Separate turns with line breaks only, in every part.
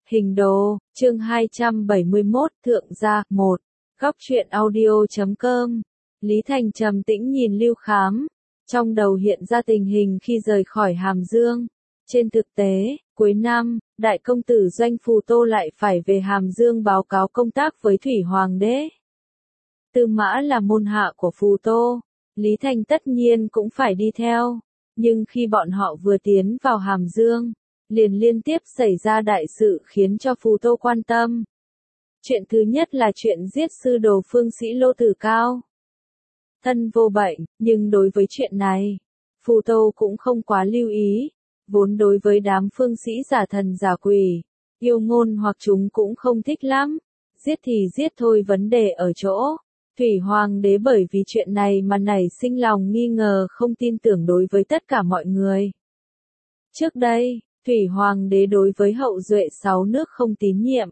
Hình đồ, chương 271, Thượng gia, 1. Góc truyện audio.com. Lý Thành trầm tĩnh nhìn Lưu Khám, trong đầu hiện ra tình hình khi rời khỏi Hàm Dương. Trên thực tế, cuối năm, đại công tử Doanh Phù Tô lại phải về Hàm Dương báo cáo công tác với Thủy Hoàng đế. Tư Mã là môn hạ của Phù Tô, Lý Thành tất nhiên cũng phải đi theo, nhưng khi bọn họ vừa tiến vào Hàm Dương, liền liên tiếp xảy ra đại sự khiến cho Phù Tô quan tâm. Chuyện thứ nhất là chuyện giết sư đồ Phương Sĩ Lô Tử Cao. Thân vô bệnh, nhưng đối với chuyện này, Phù Tô cũng không quá lưu ý, vốn đối với đám phương sĩ giả thần giả quỷ, yêu ngôn hoặc chúng cũng không thích lắm, giết thì giết thôi, vấn đề ở chỗ Thủy Hoàng đế bởi vì chuyện này mà nảy sinh lòng nghi ngờ, không tin tưởng đối với tất cả mọi người. Trước đây, Thủy Hoàng đế đối với hậu duệ 6 nước không tín nhiệm.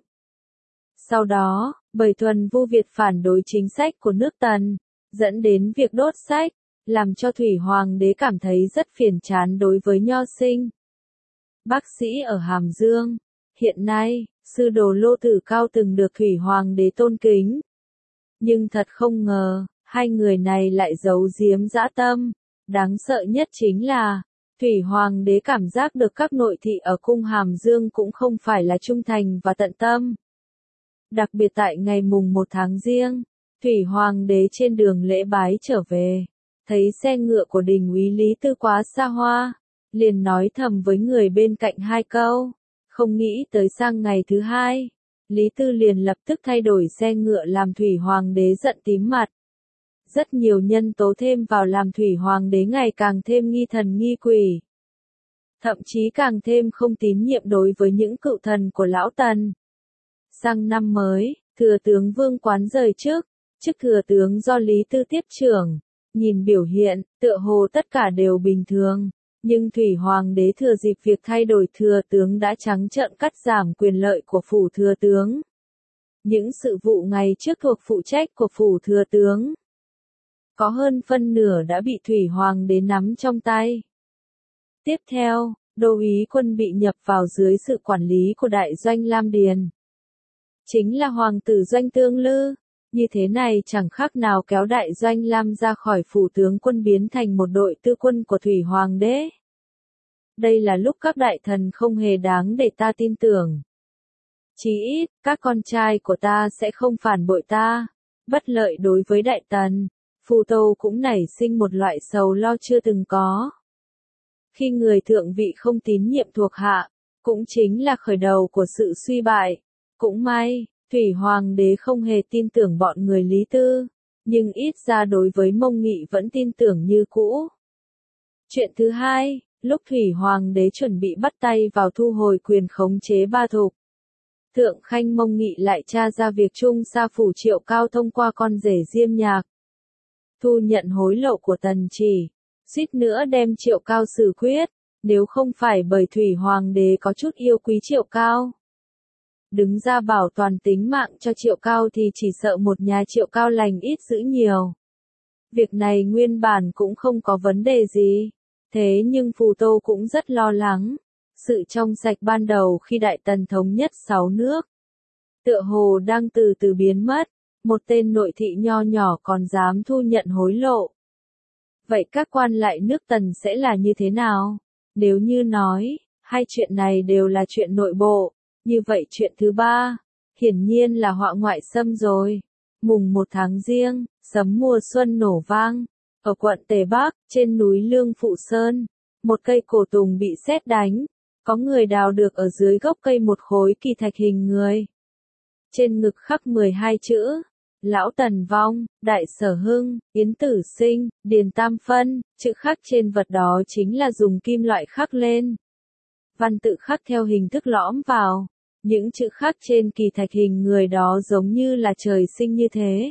Sau đó, bởi Thuần Vu Việt phản đối chính sách của nước Tần, dẫn đến việc đốt sách, làm cho Thủy Hoàng đế cảm thấy rất phiền chán đối với Nho Sinh. Bác sĩ ở Hàm Dương, hiện nay, sư đồ Lô Tử Cao từng được Thủy Hoàng đế tôn kính. Nhưng thật không ngờ, hai người này lại giấu giếm dã tâm. Đáng sợ nhất chính là, Thủy Hoàng đế cảm giác được các nội thị ở cung Hàm Dương cũng không phải là trung thành và tận tâm. Đặc biệt tại ngày mùng 1 tháng Giêng, Thủy Hoàng đế trên đường lễ bái trở về, thấy xe ngựa của đình úy Lý Tư quá xa hoa, liền nói thầm với người bên cạnh 2 câu, không nghĩ tới sang ngày thứ 2, Lý Tư liền lập tức thay đổi xe ngựa làm Thủy Hoàng đế giận tím mặt. Rất nhiều nhân tố thêm vào làm Thủy Hoàng đế ngày càng thêm nghi thần nghi quỷ. Thậm chí càng thêm không tín nhiệm đối với những cựu thần của Lão Tần. Sang năm mới, thừa tướng Vương Quán rời chức thừa tướng do Lý Tư tiếp trưởng. Nhìn biểu hiện, tựa hồ tất cả đều bình thường, nhưng Thủy Hoàng đế thừa dịp việc thay đổi thừa tướng đã trắng trợn cắt giảm quyền lợi của phủ thừa tướng. Những sự vụ ngày trước thuộc phụ trách của phủ thừa tướng, có hơn phân nửa đã bị Thủy Hoàng đế nắm trong tay. Tiếp theo, đô úy quân bị nhập vào dưới sự quản lý của đại doanh Lam Điền. Chính là hoàng tử Doanh Tương Lư. Như thế này chẳng khác nào kéo đại doanh Lam ra khỏi phủ tướng quân biến thành một đội tư quân của Thủy Hoàng đế. Đây là lúc các đại thần không hề đáng để ta tin tưởng. Chí ít, các con trai của ta sẽ không phản bội ta. Bất lợi đối với đại tần, Phù Tô cũng nảy sinh một loại sầu lo chưa từng có. Khi người thượng vị không tín nhiệm thuộc hạ, cũng chính là khởi đầu của sự suy bại. Cũng may, Thủy Hoàng đế không hề tin tưởng bọn người Lý Tư, nhưng ít ra đối với Mông Nghị vẫn tin tưởng như cũ. Chuyện thứ hai, lúc Thủy Hoàng đế chuẩn bị bắt tay vào thu hồi quyền khống chế Ba Thục, Thượng Khanh Mông Nghị lại tra ra việc Trung Sa phủ Triệu Cao thông qua con rể Diêm Nhạc thu nhận hối lộ của Tần Chỉ, suýt nữa đem Triệu Cao xử quyết, nếu không phải bởi Thủy Hoàng đế có chút yêu quý Triệu Cao, đứng ra bảo toàn tính mạng cho Triệu Cao thì chỉ sợ một nhà Triệu Cao lành ít dữ nhiều. Việc này nguyên bản cũng không có vấn đề gì, thế nhưng Phù Tô cũng rất lo lắng. Sự trong sạch ban đầu khi Đại Tần thống nhất 6 nước, tựa hồ đang từ từ biến mất, một tên nội thị nho nhỏ còn dám thu nhận hối lộ. Vậy các quan lại nước Tần sẽ là như thế nào? Nếu như nói, hai chuyện này đều là chuyện nội bộ, như vậy chuyện thứ ba, hiển nhiên là họa ngoại xâm rồi. Mùng 1 tháng Giêng, sấm mùa xuân nổ vang. Ở quận Tề Bắc, trên núi Lương Phụ Sơn, một cây cổ tùng bị sét đánh. Có người đào được ở dưới gốc cây một khối kỳ thạch hình người. Trên ngực khắc 12 chữ. Lão Tần vong, Đại Sở Hưng, Yến Tử Sinh, Điền Tam Phân. Chữ khắc trên vật đó chính là dùng kim loại khắc lên. Văn tự khắc theo hình thức lõm vào. Những chữ khắc trên kỳ thạch hình người đó giống như là trời sinh như thế.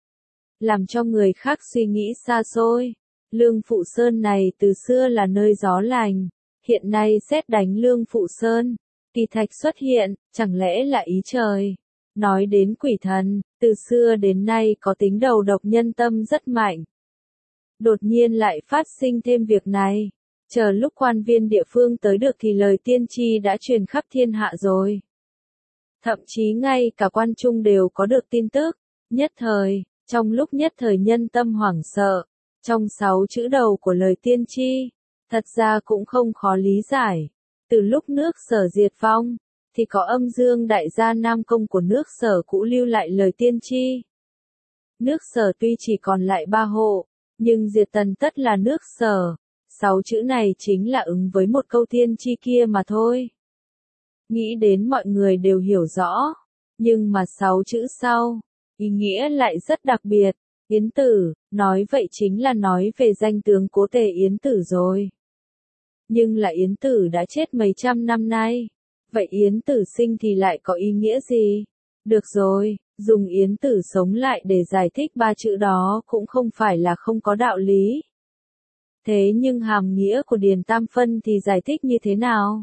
Làm cho người khác suy nghĩ xa xôi. Lương Phụ Sơn này từ xưa là nơi gió lành. Hiện nay sét đánh Lương Phụ Sơn. Kỳ thạch xuất hiện, chẳng lẽ là ý trời. Nói đến quỷ thần, từ xưa đến nay có tính đầu độc nhân tâm rất mạnh. Đột nhiên lại phát sinh thêm việc này. Chờ lúc quan viên địa phương tới được thì lời tiên tri đã truyền khắp thiên hạ rồi. thậm chí ngay cả quan trung đều có được tin tức. Nhất thời, trong lúc nhất thời nhân tâm hoảng sợ, trong 6 chữ đầu của lời tiên tri, thật ra cũng không khó lý giải. Từ lúc nước Sở diệt vong, thì có âm dương đại gia Nam Công của nước Sở cũ lưu lại lời tiên tri. Nước Sở tuy chỉ còn lại 3 hộ, nhưng diệt tần tất là nước Sở. 6 chữ này chính là ứng với một câu tiên tri kia mà thôi. Nghĩ đến mọi người đều hiểu rõ, nhưng mà 6 chữ sau, ý nghĩa lại rất đặc biệt. Yến Tử, nói vậy chính là nói về danh tướng Cố Tề Yến Tử rồi. Nhưng là Yến Tử đã chết mấy trăm năm nay. Vậy Yến Tử sinh thì lại có ý nghĩa gì? Được rồi, dùng Yến Tử sống lại để giải thích 3 chữ đó cũng không phải là không có đạo lý. Thế nhưng hàm nghĩa của Điền Tam Phân thì giải thích như thế nào?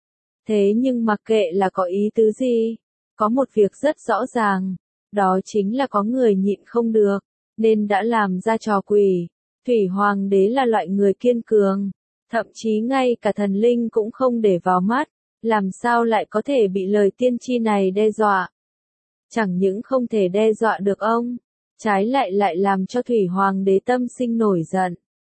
Thế nhưng mặc kệ là có ý tứ gì, có một việc rất rõ ràng, đó chính là có người nhịn không được, nên đã làm ra trò quỷ. Thủy Hoàng đế là loại người kiên cường, thậm chí ngay cả thần linh cũng không để vào mắt, làm sao lại có thể bị lời tiên tri này đe dọa? Chẳng những không thể đe dọa được ông, trái lại lại làm cho Thủy Hoàng đế tâm sinh nổi giận.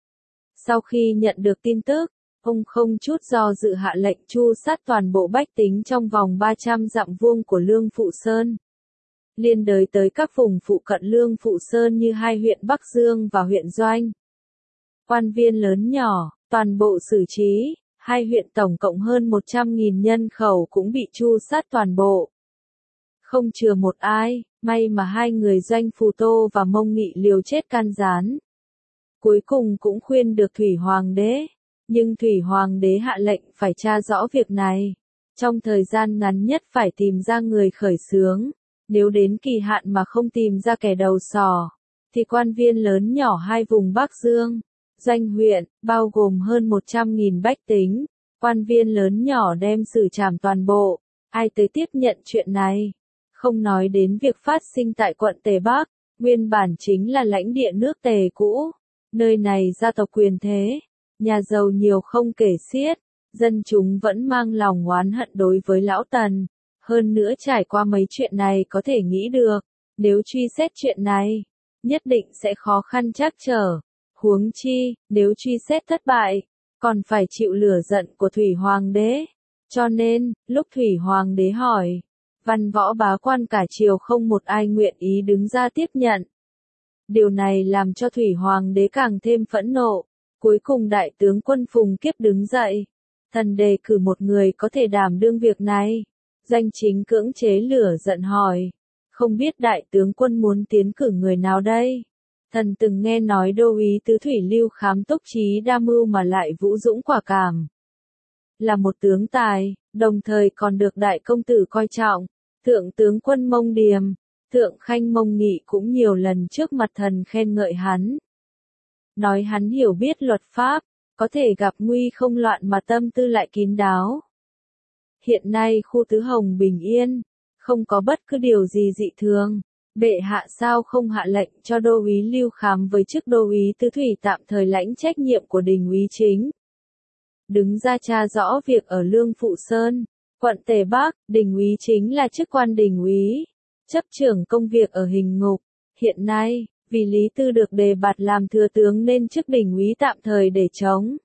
Sau khi nhận được tin tức, ông không chút do dự hạ lệnh tru sát toàn bộ bách tính trong vòng 300 dặm vuông của Lương Phụ Sơn. Liên đới tới các vùng phụ cận Lương Phụ Sơn như 2 huyện Bắc Dương và huyện Doanh. Quan viên lớn nhỏ, toàn bộ xử trí, 2 huyện tổng cộng hơn 100.000 nhân khẩu cũng bị tru sát toàn bộ. Không chừa một ai, may mà 2 người Doanh Phù Tô và Mông Nghị liều chết can gián. Cuối cùng cũng khuyên được Thủy Hoàng đế, nhưng Thủy Hoàng đế hạ lệnh phải tra rõ việc này. Trong thời gian ngắn nhất phải tìm ra người khởi xướng, nếu đến kỳ hạn mà không tìm ra kẻ đầu sỏ, thì quan viên lớn nhỏ 2 vùng Bắc Dương, Doanh huyện, bao gồm hơn 100.000 bách tính, quan viên lớn nhỏ đem xử trảm toàn bộ. Ai tới tiếp nhận chuyện này? Không nói đến việc phát sinh tại quận Tề Bắc, nguyên bản chính là lãnh địa nước Tề cũ. Nơi này gia tộc quyền thế, nhà giàu nhiều không kể xiết, dân chúng vẫn mang lòng oán hận đối với lão Tần. Hơn nữa trải qua mấy chuyện này có thể nghĩ được, nếu truy xét chuyện này, nhất định sẽ khó khăn trắc trở. Huống chi, nếu truy xét thất bại, còn phải chịu lửa giận của Thủy Hoàng đế. Cho nên, lúc Thủy Hoàng đế hỏi, văn võ bá quan cả triều không một ai nguyện ý đứng ra tiếp nhận. Điều này làm cho Thủy Hoàng đế càng thêm phẫn nộ. Cuối cùng đại tướng quân Phùng Kiếp đứng dậy. Thần đề cử một người có thể đảm đương việc này. Doanh Chính cưỡng chế lửa giận hỏi. Không biết đại tướng quân muốn tiến cử người nào đây? Thần từng nghe nói đô úy tứ thủy Lưu Khám túc trí đa mưu mà lại vũ dũng quả cảm. Là một tướng tài, đồng thời còn được đại công tử coi trọng. Thượng tướng quân Mông Điềm, Thượng Khanh Mông Nghị cũng nhiều lần trước mặt thần khen ngợi hắn. Nói hắn hiểu biết luật pháp, có thể gặp nguy không loạn mà tâm tư lại kín đáo. Hiện nay khu Tứ Hồng bình yên, không có bất cứ điều gì dị thường. Bệ hạ sao không hạ lệnh cho đô úy Lưu Khám với chức đô úy tứ thủy tạm thời lãnh trách nhiệm của đình úy chính. Đứng ra tra rõ việc ở Lương Phụ Sơn, quận Tề Bắc, đình úy chính là chức quan đình úy, chấp trưởng công việc ở hình ngục. Hiện nay, vì Lý Tư được đề bạt làm thừa tướng nên chức đình úy tạm thời để trống.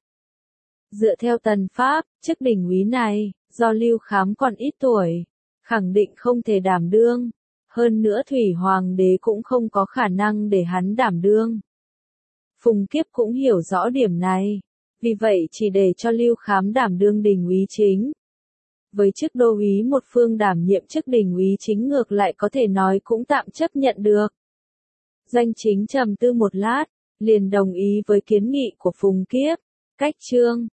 Dựa theo tần pháp, chức đình úy này, do Lưu Khám còn ít tuổi, khẳng định không thể đảm đương. Hơn nữa Thủy Hoàng đế cũng không có khả năng để hắn đảm đương. Phùng Kiếp cũng hiểu rõ điểm này, vì vậy chỉ để cho Lưu Khám đảm đương đình úy chính. Với chức đô úy một phương đảm nhiệm chức đình úy chính ngược lại có thể nói cũng tạm chấp nhận được. Doanh Chính trầm tư một lát, liền đồng ý với kiến nghị của Phùng Kiếp. Cách chương